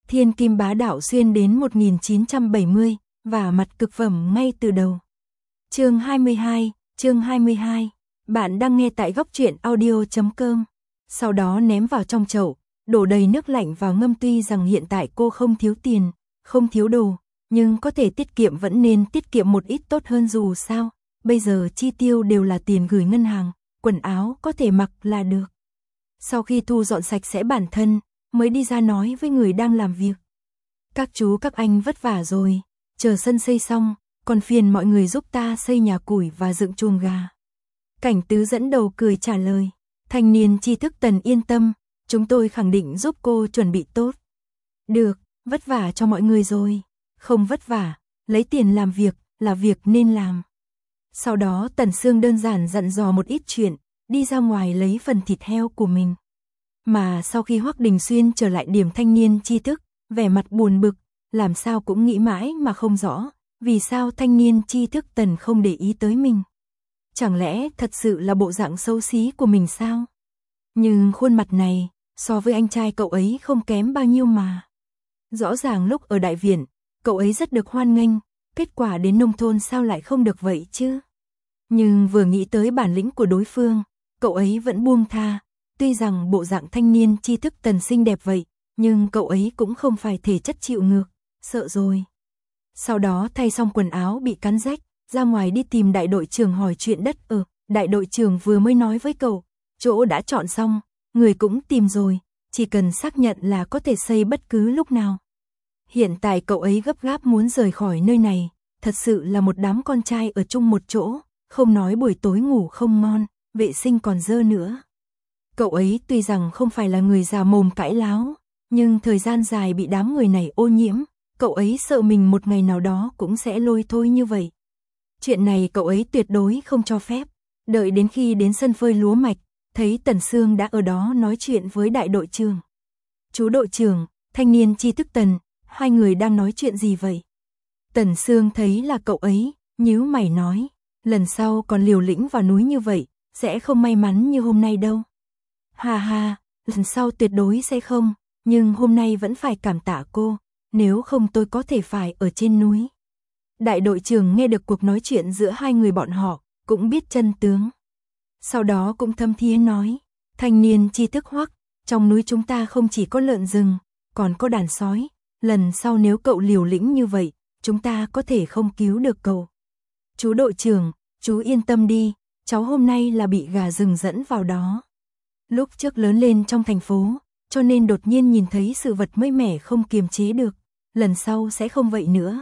Thiên kim bá đạo xuyên đến 1970, và mặt cực phẩm ngay từ đầu. Chương 22, bạn đang nghe tại góc truyện audio.com. Sau đó ném vào trong chậu, đổ đầy nước lạnh vào ngâm. Tuy rằng hiện tại cô không thiếu tiền, không thiếu đồ, nhưng có thể tiết kiệm vẫn nên tiết kiệm một ít tốt hơn, dù sao. Bây giờ chi tiêu đều là tiền gửi ngân hàng, quần áo có thể mặc là được. Sau khi thu dọn sạch sẽ bản thân, mới đi ra nói với người đang làm việc. Các chú các anh vất vả rồi, chờ sân xây xong, còn phiền mọi người giúp ta xây nhà củi và dựng chuồng gà. Cảnh Tứ dẫn đầu cười trả lời, thanh niên tri thức Tần yên tâm, chúng tôi khẳng định giúp cô chuẩn bị tốt. Được, vất vả cho mọi người rồi, không vất vả, lấy tiền làm việc là việc nên làm. Sau đó Tần Sương đơn giản dặn dò một ít chuyện, đi ra ngoài lấy phần thịt heo của mình. Mà sau khi Hoắc Đình Xuyên trở lại điểm thanh niên tri thức, vẻ mặt buồn bực, làm sao cũng nghĩ mãi mà không rõ, vì sao thanh niên tri thức Tần không để ý tới mình. Chẳng lẽ thật sự là bộ dạng xấu xí của mình sao? Nhưng khuôn mặt này, so với anh trai cậu ấy không kém bao nhiêu mà. Rõ ràng lúc ở đại viện, cậu ấy rất được hoan nghênh, kết quả đến nông thôn sao lại không được vậy chứ? Nhưng vừa nghĩ tới bản lĩnh của đối phương, cậu ấy vẫn buông tha. Tuy rằng bộ dạng thanh niên tri thức Tần xinh đẹp vậy, nhưng cậu ấy cũng không phải thể chất chịu ngược, sợ rồi. Sau đó thay xong quần áo bị cắn rách, ra ngoài đi tìm đại đội trưởng hỏi chuyện đất ở. Đại đội trưởng vừa mới nói với cậu, chỗ đã chọn xong, người cũng tìm rồi, chỉ cần xác nhận là có thể xây bất cứ lúc nào. Hiện tại cậu ấy gấp gáp muốn rời khỏi nơi này, thật sự là một đám con trai ở chung một chỗ, không nói buổi tối ngủ không ngon, vệ sinh còn dơ nữa. Cậu ấy tuy rằng không phải là người già mồm cãi láo, nhưng thời gian dài bị đám người này ô nhiễm, cậu ấy sợ mình một ngày nào đó cũng sẽ lôi thôi như vậy. Chuyện này cậu ấy tuyệt đối không cho phép. Đợi đến khi đến sân phơi lúa mạch, thấy Tần Sương đã ở đó nói chuyện với đại đội trưởng. Chú đội trưởng, thanh niên tri thức Tần, hai người đang nói chuyện gì vậy? Tần Sương thấy là cậu ấy, nhíu mày nói, lần sau còn liều lĩnh vào núi như vậy, sẽ không may mắn như hôm nay đâu. Hà hà, lần sau tuyệt đối sẽ không, nhưng hôm nay vẫn phải cảm tạ cô, nếu không tôi có thể phải ở trên núi. Đại đội trưởng nghe được cuộc nói chuyện giữa hai người bọn họ, cũng biết chân tướng. Sau đó cũng thâm thiế nói, thanh niên tri thức Hoắc, trong núi chúng ta không chỉ có lợn rừng, còn có đàn sói, lần sau nếu cậu liều lĩnh như vậy, chúng ta có thể không cứu được cậu. Chú đội trưởng, chú yên tâm đi, cháu hôm nay là bị gà rừng dẫn vào đó. Lúc trước lớn lên trong thành phố, cho nên đột nhiên nhìn thấy sự vật mới mẻ không kiềm chế được, lần sau sẽ không vậy nữa.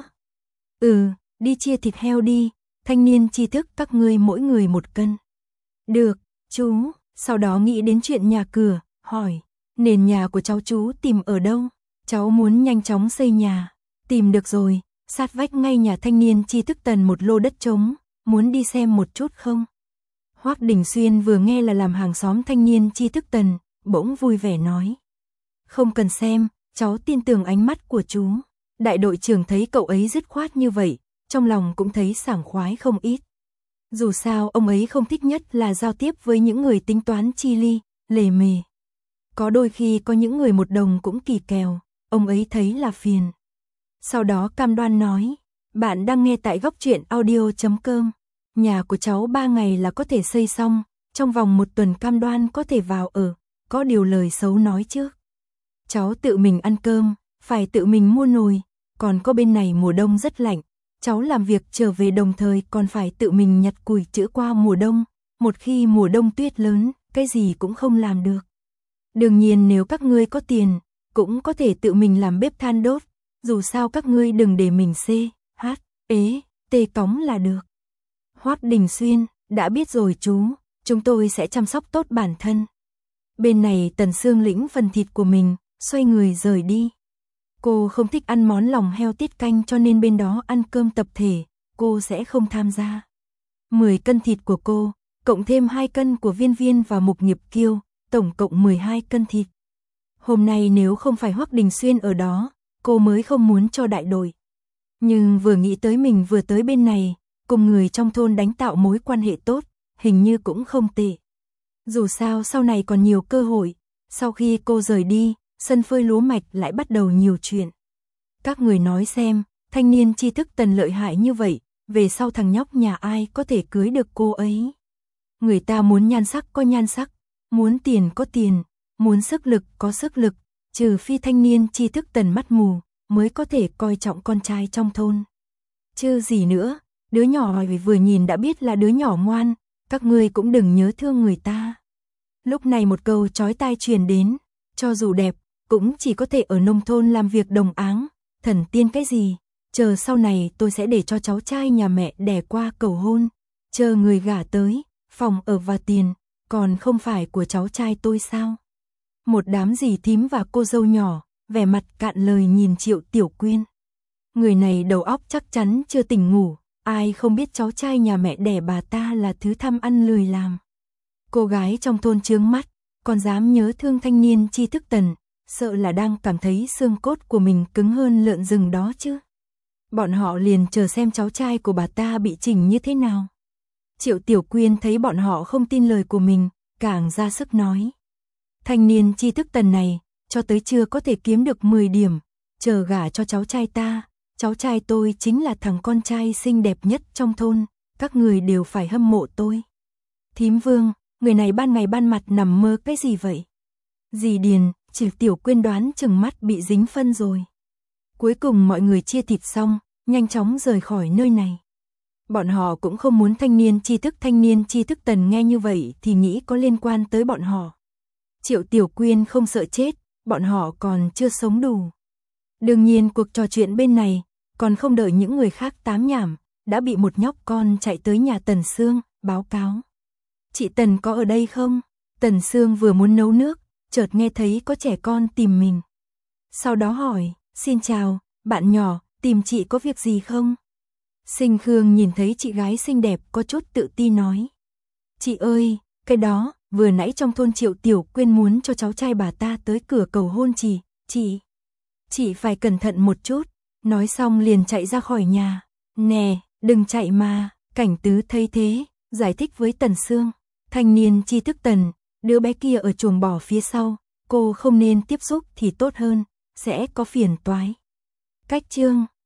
Đi chia thịt heo đi, thanh niên tri thức các ngươi mỗi người 1 cân. Được, chú, sau đó nghĩ đến chuyện nhà cửa, hỏi, nền nhà của cháu chú tìm ở đâu? Cháu muốn nhanh chóng xây nhà, tìm được rồi, sát vách ngay nhà thanh niên tri thức Tần một lô đất trống, muốn đi xem một chút không? Hoắc Đình Xuyên vừa nghe là làm hàng xóm thanh niên tri thức Tần, bỗng vui vẻ nói. Không cần xem, cháu tin tưởng ánh mắt của chú. Đại đội trưởng thấy cậu ấy dứt khoát như vậy, trong lòng cũng thấy sảng khoái không ít. Dù sao ông ấy không thích nhất là giao tiếp với những người tính toán chi ly, lề mề. Có đôi khi có những người một đồng cũng kỳ kèo, ông ấy thấy là phiền. Sau đó cam đoan nói, bạn đang nghe tại góc truyện audio.com. Nhà của cháu 3 ngày là có thể xây xong, trong vòng 1 tuần cam đoan có thể vào ở, có điều lời xấu nói trước. Cháu tự mình ăn cơm, phải tự mình mua nồi, còn có bên này mùa đông rất lạnh, cháu làm việc trở về đồng thời còn phải tự mình nhặt củi chữa qua mùa đông, một khi mùa đông tuyết lớn, cái gì cũng không làm được. Đương nhiên nếu các ngươi có tiền, cũng có thể tự mình làm bếp than đốt, dù sao các ngươi đừng để mình tê cóng là được. Hoắc Đình Xuyên, đã biết rồi chú, chúng tôi sẽ chăm sóc tốt bản thân. Bên này Tần Sương lĩnh phần thịt của mình, xoay người rời đi. Cô không thích ăn món lòng heo tiết canh cho nên bên đó ăn cơm tập thể, cô sẽ không tham gia. 10 cân thịt của cô, cộng thêm 2 cân của Viên Viên và Mục Nghiệp Kiêu, tổng cộng 12 cân thịt. Hôm nay nếu không phải Hoắc Đình Xuyên ở đó, cô mới không muốn cho đại đội. Nhưng vừa nghĩ tới mình vừa tới bên này, cùng người trong thôn đánh tạo mối quan hệ tốt, hình như cũng không tệ. Dù sao sau này còn nhiều cơ hội, sau khi cô rời đi, sân phơi lúa mạch lại bắt đầu nhiều chuyện. Các người nói xem, thanh niên tri thức Tần lợi hại như vậy, về sau thằng nhóc nhà ai có thể cưới được cô ấy. Người ta muốn nhan sắc có nhan sắc, muốn tiền có tiền, muốn sức lực có sức lực, trừ phi thanh niên tri thức Tần mắt mù, mới có thể coi trọng con trai trong thôn. Chứ gì nữa, đứa nhỏ vừa nhìn đã biết là đứa nhỏ ngoan, các ngươi cũng đừng nhớ thương người ta. Lúc này một câu chói tai truyền đến, cho dù đẹp, cũng chỉ có thể ở nông thôn làm việc đồng áng, thần tiên cái gì, chờ sau này tôi sẽ để cho cháu trai nhà mẹ đẻ qua cầu hôn, chờ người gả tới, phòng ở và tiền, còn không phải của cháu trai tôi sao? Một đám dì thím và cô dâu nhỏ, vẻ mặt cạn lời nhìn Triệu Tiểu Quyên. Người này đầu óc chắc chắn chưa tỉnh ngủ, ai không biết cháu trai nhà mẹ đẻ bà ta là thứ tham ăn lười làm. Cô gái trong thôn chướng mắt, còn dám nhớ thương thanh niên tri thức Tần, sợ là đang cảm thấy xương cốt của mình cứng hơn lợn rừng đó chứ. Bọn họ liền chờ xem cháu trai của bà ta bị chỉnh như thế nào. Triệu Tiểu Quyên thấy bọn họ không tin lời của mình, càng ra sức nói. Thanh niên tri thức Tần này, cho tới chưa có thể kiếm được 10 điểm, chờ gả cho cháu trai ta. Cháu trai tôi chính là thằng con trai xinh đẹp nhất trong thôn, các người đều phải hâm mộ tôi. Thím Vương, người này ban ngày ban mặt nằm mơ cái gì vậy? Dì Điền, Triệu Tiểu Quyên đoán chừng mắt bị dính phân rồi. Cuối cùng mọi người chia thịt xong, nhanh chóng rời khỏi nơi này. Bọn họ cũng không muốn thanh niên tri thức Tần nghe như vậy thì nghĩ có liên quan tới bọn họ. Triệu Tiểu Quyên không sợ chết, bọn họ còn chưa sống đủ. Đương nhiên cuộc trò chuyện bên này, còn không đợi những người khác tám nhảm, đã bị một nhóc con chạy tới nhà Tần Sương, báo cáo. Chị Tần có ở đây không? Tần Sương vừa muốn nấu nước, chợt nghe thấy có trẻ con tìm mình. Sau đó hỏi, xin chào, bạn nhỏ, tìm chị có việc gì không? Sinh Khương nhìn thấy chị gái xinh đẹp có chút tự ti nói. Chị ơi, cái đó, vừa nãy trong thôn Triệu Tiểu Quyên muốn cho cháu trai bà ta tới cửa cầu hôn chị phải cẩn thận một chút, nói xong liền chạy ra khỏi nhà. Nè, đừng chạy mà, Cảnh Tứ thấy thế, giải thích với Tần Sương. Thanh niên tri thức Tần, đứa bé kia ở chuồng bò phía sau, cô không nên tiếp xúc thì tốt hơn, sẽ có phiền toái. Cách chương